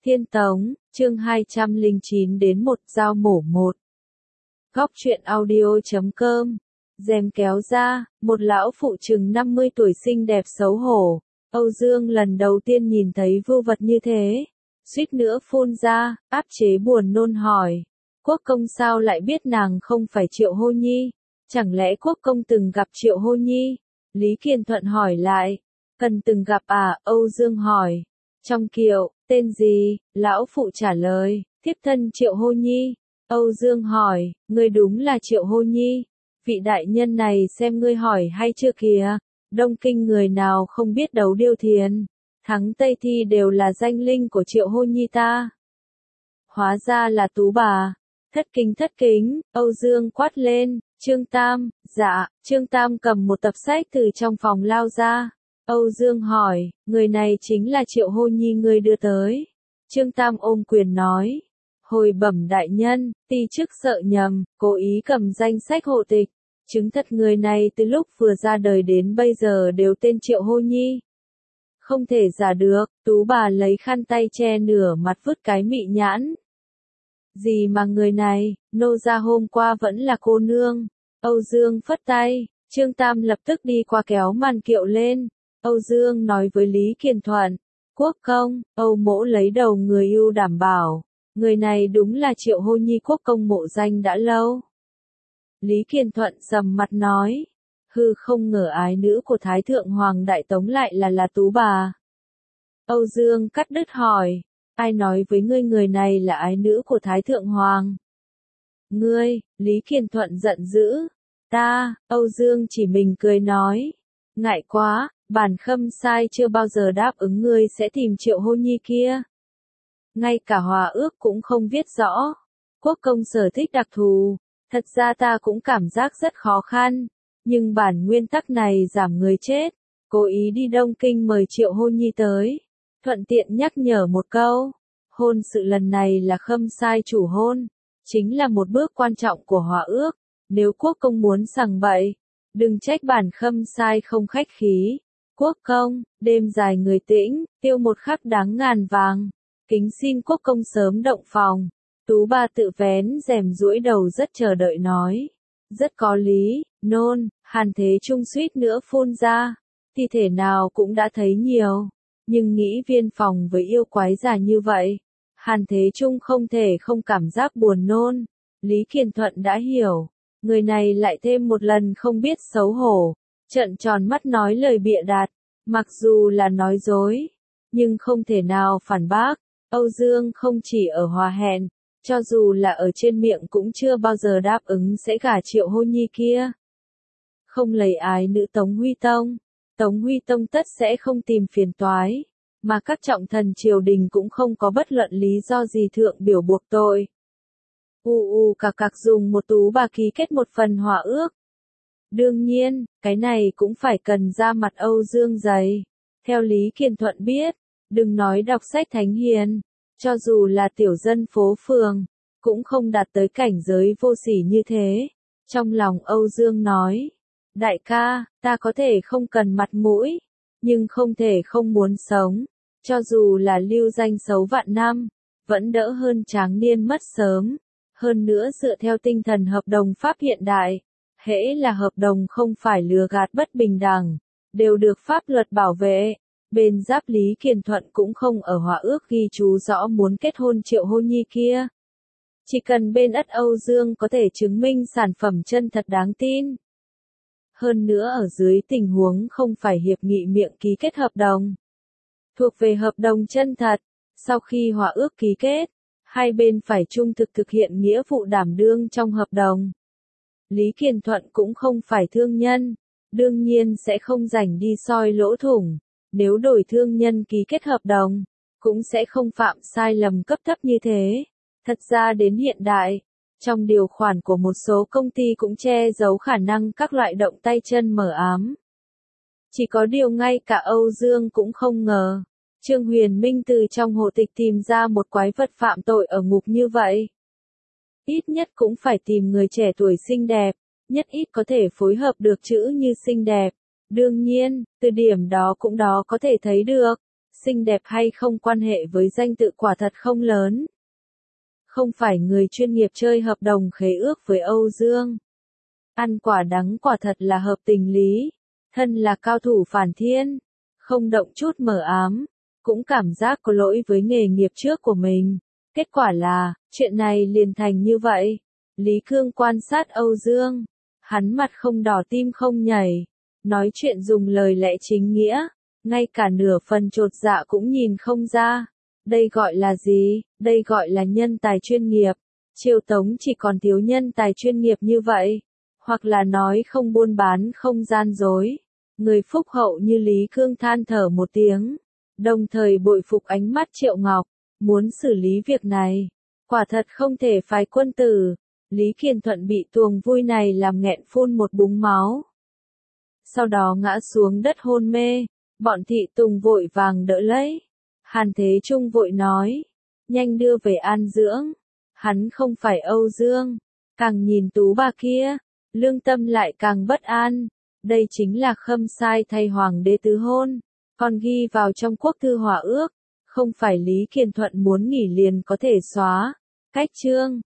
Thiên Tống, chương 209 đến 1 giao mổ 1. Góc truyện audio.com. Rèm kéo ra, một lão phụ chừng 50 tuổi xinh đẹp xấu hổ. Âu Dương lần đầu tiên nhìn thấy vưu vật như thế. Suýt nữa phun ra, áp chế buồn nôn hỏi. Quốc công sao lại biết nàng không phải Triệu Hô Nhi? Chẳng lẽ quốc công từng gặp Triệu Hô Nhi? Lý Kiền Thuận hỏi lại. Cần từng gặp à? Âu Dương hỏi. Trong kiệu, tên gì? Lão phụ trả lời, thiếp thân Triệu Hô Nhi. Âu Dương hỏi, ngươi đúng là Triệu Hô Nhi? Vị đại nhân này xem ngươi hỏi hay chưa kìa? Đông Kinh người nào không biết đấu điêu thiền, thắng Tây Thi đều là danh linh của Triệu Hô Nhi ta. Hóa ra là Tú bà. Thất kính, Âu Dương quát lên, Trương Tam, dạ. Trương Tam cầm một tập sách từ trong phòng lao ra. Âu Dương hỏi, người này chính là Triệu Hô Nhi ngươi đưa tới. Trương Tam ôm quyền nói, hồi bẩm đại nhân, ti chức sợ nhầm, cố ý cầm danh sách hộ tịch, chứng thật người này từ lúc vừa ra đời đến bây giờ đều tên Triệu Hô Nhi. Không thể giả được. Tú bà lấy khăn tay che nửa mặt vứt cái mị nhãn. Gì mà người này, nô gia hôm qua vẫn là cô nương. Âu Dương phất tay, Trương Tam lập tức đi qua kéo màn kiệu lên. Âu Dương nói với Lý Kiền Thuận, quốc công, Âu mỗ lấy đầu người ưu đảm bảo, người này đúng là Triệu Hô Nhi quốc công mộ danh đã lâu. Lý Kiền Thuận sầm mặt nói, hư không ngờ ái nữ của Thái Thượng Hoàng Đại Tống lại là Tú bà. Âu Dương cắt đứt hỏi, ai nói với ngươi người này là ái nữ của Thái Thượng Hoàng? Ngươi, Lý Kiền Thuận giận dữ, ta, Âu Dương chỉ mình cười nói, ngại quá. Bản Khâm Sai chưa bao giờ đáp ứng ngươi sẽ tìm Triệu Hô Nhi kia. Ngay cả hòa ước cũng không viết rõ. Quốc công sở thích đặc thù. Thật ra ta cũng cảm giác rất khó khăn. Nhưng bản nguyên tắc này giảm người chết. Cố ý đi Đông Kinh mời Triệu Hô Nhi tới. Thuận tiện nhắc nhở một câu. Hôn sự lần này là Khâm Sai chủ hôn. Chính là một bước quan trọng của hòa ước. Nếu quốc công muốn sằng bậy, đừng trách bản Khâm Sai không khách khí. Quốc công, đêm dài người tĩnh, tiêu một khắc đáng ngàn vàng. Kính xin quốc công sớm động phòng. Tú bà tự vén rèm duỗi đầu rất chờ đợi nói. Rất có lý, nôn, Hàn Thế Trung suýt nữa phun ra. Thi thể nào cũng đã thấy nhiều. Nhưng nghĩ viên phòng với yêu quái già như vậy. Hàn Thế Trung không thể không cảm giác buồn nôn. Lý Kiền Thuận đã hiểu. Người này lại thêm một lần không biết xấu hổ. Trợn tròn mắt nói lời bịa đặt, mặc dù là nói dối, nhưng không thể nào phản bác. Âu Dương không chỉ ở hòa hẹn, cho dù là ở trên miệng cũng chưa bao giờ đáp ứng sẽ gả Triệu Hô Nhi kia. Không lấy ái nữ Tống Huy Tông, Tống Huy Tông tất sẽ không tìm phiền toái, mà các trọng thần triều đình cũng không có bất luận lý do gì thượng biểu buộc tội. Cạc dùng một tú bà ký kết một phần hòa ước. Đương nhiên, cái này cũng phải cần ra mặt Âu Dương dày. Theo Lý Kiền Thuận biết, đừng nói đọc sách thánh hiền, cho dù là tiểu dân phố phường, cũng không đạt tới cảnh giới vô sỉ như thế. Trong lòng Âu Dương nói, đại ca, ta có thể không cần mặt mũi, nhưng không thể không muốn sống. Cho dù là lưu danh xấu vạn năm, vẫn đỡ hơn tráng niên mất sớm. Hơn nữa dựa theo tinh thần hợp đồng pháp hiện đại. Hễ là hợp đồng không phải lừa gạt bất bình đẳng, đều được pháp luật bảo vệ. Bên giáp Lý Kiền Thuận cũng không ở hòa ước ghi chú rõ muốn kết hôn Triệu Hô Nhi kia. Chỉ cần bên ất Âu Dương có thể chứng minh sản phẩm chân thật đáng tin. Hơn nữa ở dưới tình huống không phải hiệp nghị miệng ký kết hợp đồng. Thuộc về hợp đồng chân thật, sau khi hòa ước ký kết, hai bên phải trung thực thực hiện nghĩa vụ đảm đương trong hợp đồng. Lý Kiền Thuận cũng không phải thương nhân, đương nhiên sẽ không rảnh đi soi lỗ thủng, nếu đổi thương nhân ký kết hợp đồng, cũng sẽ không phạm sai lầm cấp thấp như thế. Thật ra đến hiện đại, trong điều khoản của một số công ty cũng che giấu khả năng các loại động tay chân mờ ám. Chỉ có điều ngay cả Âu Dương cũng không ngờ, Trương Huyền Minh từ trong hộ tịch tìm ra một quái vật phạm tội ở ngục như vậy. Ít nhất cũng phải tìm người trẻ tuổi xinh đẹp, nhất ít có thể phối hợp được chữ như xinh đẹp. Đương nhiên, từ điểm đó cũng có thể thấy được, xinh đẹp hay không quan hệ với danh tự quả thật không lớn. Không phải người chuyên nghiệp chơi hợp đồng khế ước với Âu Dương. Ăn quả đắng quả thật là hợp tình lý. Thân là cao thủ phản thiên, không động chút mờ ám, cũng cảm giác có lỗi với nghề nghiệp trước của mình. Kết quả là, chuyện này liền thành như vậy. Lý Cương quan sát Âu Dương, hắn mặt không đỏ tim không nhảy, nói chuyện dùng lời lẽ chính nghĩa, ngay cả nửa phần chột dạ cũng nhìn không ra. Đây gọi là gì? Đây gọi là nhân tài chuyên nghiệp. Triều Tống chỉ còn thiếu nhân tài chuyên nghiệp như vậy, hoặc là nói không buôn bán không gian dối. Người phúc hậu như Lý Cương than thở một tiếng, đồng thời bội phục ánh mắt Triệu Ngọc, muốn xử lý việc này, quả thật không thể phái quân tử. Lý Kiền Thuận bị tuồng vui này làm nghẹn phun một búng máu. Sau đó ngã xuống đất hôn mê, bọn thị tùng vội vàng đỡ lấy. Hàn Thế Trung vội nói, nhanh đưa về an dưỡng. Hắn không phải Âu Dương, càng nhìn tú bà kia, lương tâm lại càng bất an. Đây chính là khâm sai thay hoàng đế tứ hôn, còn ghi vào trong quốc thư hòa ước, không phải Lý Kiền Thuận muốn nghỉ liền có thể xóa. Cách chương